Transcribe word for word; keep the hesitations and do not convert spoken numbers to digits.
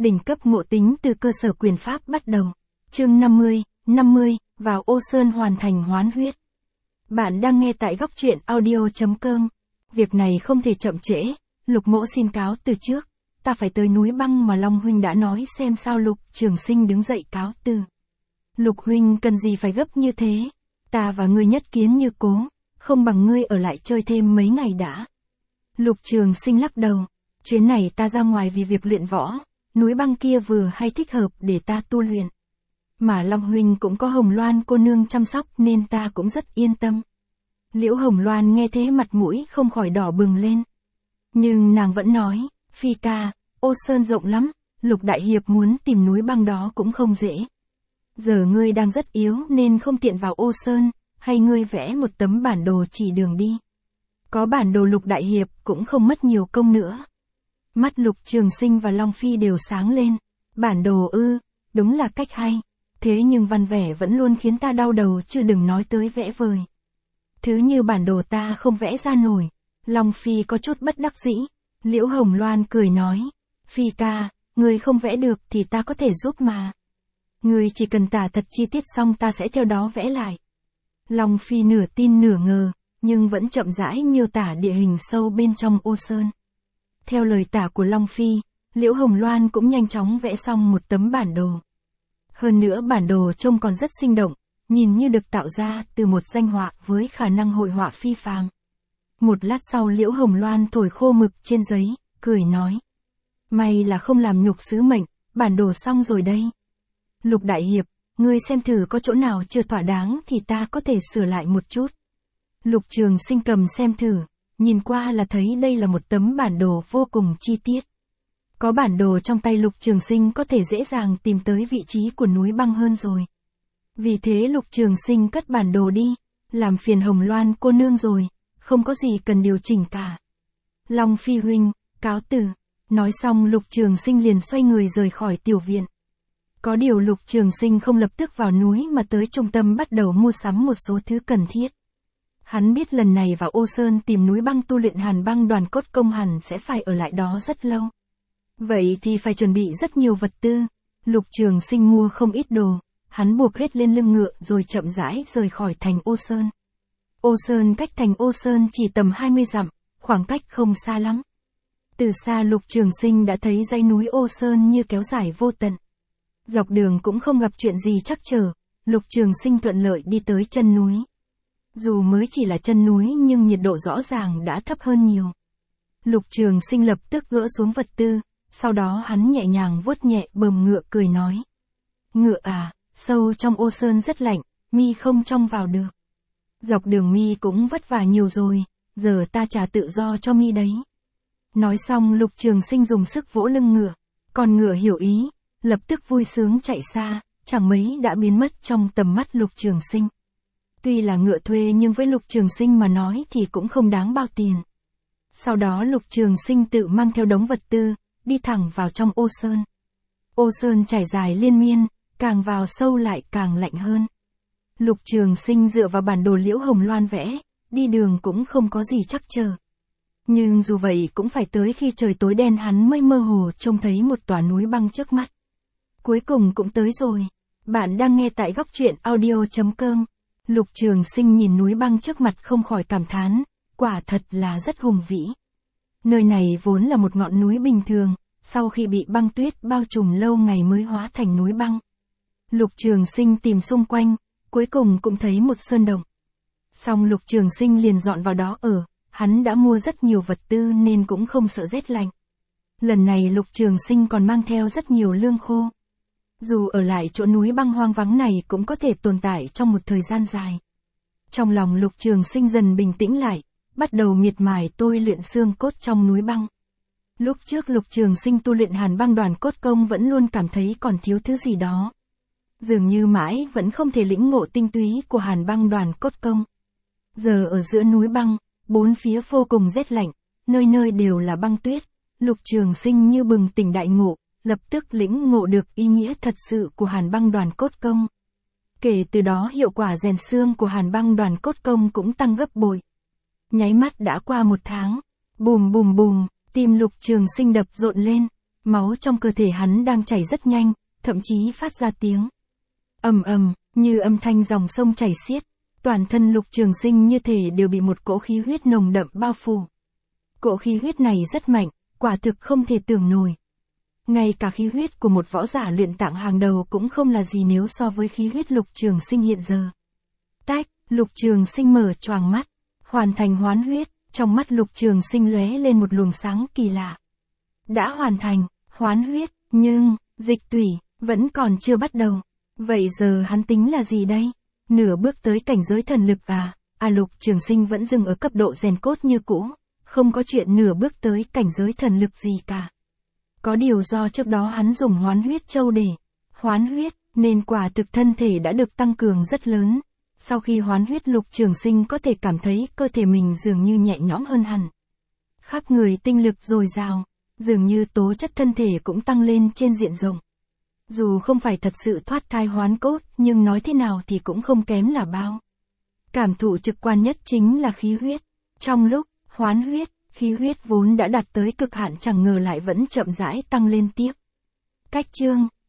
Đỉnh cấp ngộ tính từ cơ sở quyền pháp bắt đầu. Chương năm mươi, năm mươi, vào Ô Sơn hoàn thành hoán huyết. Bạn đang nghe tại góc truyện audio chấm com. Việc này không thể chậm trễ, Lục Mỗ xin cáo từ trước. Ta phải tới núi băng mà Long Huynh đã nói xem sao. Lục Trường Sinh đứng dậy cáo từ. Lục Huynh cần gì phải gấp như thế, ta và ngươi nhất kiến như cố, không bằng ngươi ở lại chơi thêm mấy ngày đã. Lục Trường Sinh lắc đầu, chuyến này ta ra ngoài vì việc luyện võ, núi băng kia vừa hay thích hợp để ta tu luyện. Mà Long Huynh cũng có Hồng Loan cô nương chăm sóc nên ta cũng rất yên tâm. Liễu Hồng Loan nghe thế mặt mũi không khỏi đỏ bừng lên. Nhưng nàng vẫn nói, Phi ca, Ô Sơn rộng lắm, Lục Đại Hiệp muốn tìm núi băng đó cũng không dễ. Giờ ngươi đang rất yếu nên không tiện vào Ô Sơn, hay ngươi vẽ một tấm bản đồ chỉ đường đi. Có bản đồ Lục Đại Hiệp cũng không mất nhiều công nữa. Mắt Lục Trường Sinh và Long Phi đều sáng lên. Bản đồ ư, đúng là cách hay. Thế nhưng văn vẽ vẫn luôn khiến ta đau đầu chứ đừng nói tới vẽ vời. Thứ như bản đồ ta không vẽ ra nổi. Long Phi có chút bất đắc dĩ. Liễu Hồng Loan cười nói, Phi ca, ngươi không vẽ được thì ta có thể giúp mà. Ngươi chỉ cần tả thật chi tiết xong ta sẽ theo đó vẽ lại. Long Phi nửa tin nửa ngờ, nhưng vẫn chậm rãi miêu tả địa hình sâu bên trong Ô Sơn. Theo lời tả của Long Phi, Liễu Hồng Loan cũng nhanh chóng vẽ xong một tấm bản đồ. Hơn nữa bản đồ trông còn rất sinh động, nhìn như được tạo ra từ một danh họa với khả năng hội họa phi phàm. Một lát sau Liễu Hồng Loan thổi khô mực trên giấy, cười nói. May là không làm nhục sứ mệnh, bản đồ xong rồi đây. Lục Đại Hiệp, ngươi xem thử có chỗ nào chưa thỏa đáng thì ta có thể sửa lại một chút. Lục Trường Sinh cầm xem thử, nhìn qua là thấy đây là một tấm bản đồ vô cùng chi tiết. Có bản đồ trong tay Lục Trường Sinh có thể dễ dàng tìm tới vị trí của núi băng hơn rồi. Vì thế Lục Trường Sinh cất bản đồ đi, làm phiền Hồng Loan cô nương rồi, không có gì cần điều chỉnh cả. Long Phi huynh, cáo từ. Nói xong Lục Trường Sinh liền xoay người rời khỏi tiểu viện. Có điều Lục Trường Sinh không lập tức vào núi mà tới trung tâm bắt đầu mua sắm một số thứ cần thiết. Hắn biết lần này vào Ô Sơn tìm núi băng tu luyện Hàn Băng Đoàn Cốt Công hẳn sẽ phải ở lại đó rất lâu. Vậy thì phải chuẩn bị rất nhiều vật tư. Lục Trường Sinh mua không ít đồ, hắn buộc hết lên lưng ngựa rồi chậm rãi rời khỏi thành Ô Sơn. Ô Sơn cách thành Ô Sơn chỉ tầm hai mươi dặm, khoảng cách không xa lắm. Từ xa Lục Trường Sinh đã thấy dãy núi Ô Sơn như kéo dài vô tận. Dọc đường cũng không gặp chuyện gì trắc trở, Lục Trường Sinh thuận lợi đi tới chân núi. Dù mới chỉ là chân núi nhưng nhiệt độ rõ ràng đã thấp hơn nhiều. Lục Trường Sinh lập tức gỡ xuống vật tư, sau đó hắn nhẹ nhàng vuốt nhẹ bờm ngựa cười nói. Ngựa à, sâu trong Ô Sơn rất lạnh, mi không trong vào được. Dọc đường mi cũng vất vả nhiều rồi, giờ ta trả tự do cho mi đấy. Nói xong Lục Trường Sinh dùng sức vỗ lưng ngựa, còn ngựa hiểu ý, lập tức vui sướng chạy xa, chẳng mấy đã biến mất trong tầm mắt Lục Trường Sinh. Tuy là ngựa thuê nhưng với Lục Trường Sinh mà nói thì cũng không đáng bao tiền. Sau đó Lục Trường Sinh tự mang theo đống vật tư, đi thẳng vào trong Ô Sơn. Ô Sơn trải dài liên miên, càng vào sâu lại càng lạnh hơn. Lục Trường Sinh dựa vào bản đồ Liễu Hồng Loan vẽ, đi đường cũng không có gì trắc trở. Nhưng dù vậy cũng phải tới khi trời tối đen hắn mới mơ hồ trông thấy một tòa núi băng trước mắt. Cuối cùng cũng tới rồi. Bạn đang nghe tại góc truyện audio chấm com. Lục Trường Sinh nhìn núi băng trước mặt không khỏi cảm thán, quả thật là rất hùng vĩ. Nơi này vốn là một ngọn núi bình thường, sau khi bị băng tuyết bao trùm lâu ngày mới hóa thành núi băng. Lục Trường Sinh tìm xung quanh, cuối cùng cũng thấy một sơn động. Xong Lục Trường Sinh liền dọn vào đó ở, hắn đã mua rất nhiều vật tư nên cũng không sợ rét lạnh. Lần này Lục Trường Sinh còn mang theo rất nhiều lương khô. Dù ở lại chỗ núi băng hoang vắng này cũng có thể tồn tại trong một thời gian dài. Trong lòng Lục Trường Sinh dần bình tĩnh lại, bắt đầu miệt mài tôi luyện xương cốt trong núi băng. Lúc trước Lục Trường Sinh tu luyện Hàn Băng Đoàn Cốt Công vẫn luôn cảm thấy còn thiếu thứ gì đó. Dường như mãi vẫn không thể lĩnh ngộ tinh túy của Hàn Băng Đoàn Cốt Công. Giờ ở giữa núi băng, bốn phía vô cùng rét lạnh, nơi nơi đều là băng tuyết, Lục Trường Sinh như bừng tỉnh đại ngộ, lập tức lĩnh ngộ được ý nghĩa thật sự của Hàn Băng Đoàn Cốt Công. Kể từ đó hiệu quả rèn xương của Hàn Băng Đoàn Cốt Công cũng tăng gấp bội. Nháy mắt đã qua một tháng, bùm bùm bùm, tim Lục Trường Sinh đập rộn lên. Máu trong cơ thể hắn đang chảy rất nhanh, thậm chí phát ra tiếng ầm ầm, như âm thanh dòng sông chảy xiết. Toàn thân Lục Trường Sinh như thể đều bị một cỗ khí huyết nồng đậm bao phủ. Cỗ khí huyết này rất mạnh, quả thực không thể tưởng nổi. Ngay cả khí huyết của một võ giả luyện tạng hàng đầu cũng không là gì nếu so với khí huyết Lục Trường Sinh hiện giờ. Tách, Lục Trường Sinh mở choàng mắt, hoàn thành hoán huyết, trong mắt Lục Trường Sinh lóe lên một luồng sáng kỳ lạ. Đã hoàn thành, hoán huyết, nhưng, dịch tủy, vẫn còn chưa bắt đầu. Vậy giờ hắn tính là gì đây? Nửa bước tới cảnh giới thần lực à? À Lục Trường Sinh vẫn dừng ở cấp độ rèn cốt như cũ, không có chuyện nửa bước tới cảnh giới thần lực gì cả. Có điều do trước đó hắn dùng hoán huyết châu để hoán huyết, nên quả thực thân thể đã được tăng cường rất lớn. Sau khi hoán huyết Lục Trường Sinh có thể cảm thấy cơ thể mình dường như nhẹ nhõm hơn hẳn. Khắp người tinh lực dồi dào, dường như tố chất thân thể cũng tăng lên trên diện rộng. Dù không phải thật sự thoát thai hoán cốt, nhưng nói thế nào thì cũng không kém là bao. Cảm thụ trực quan nhất chính là khí huyết. Trong lúc hoán huyết, khí huyết vốn đã đạt tới cực hạn chẳng ngờ lại vẫn chậm rãi tăng lên tiếp. Cách chương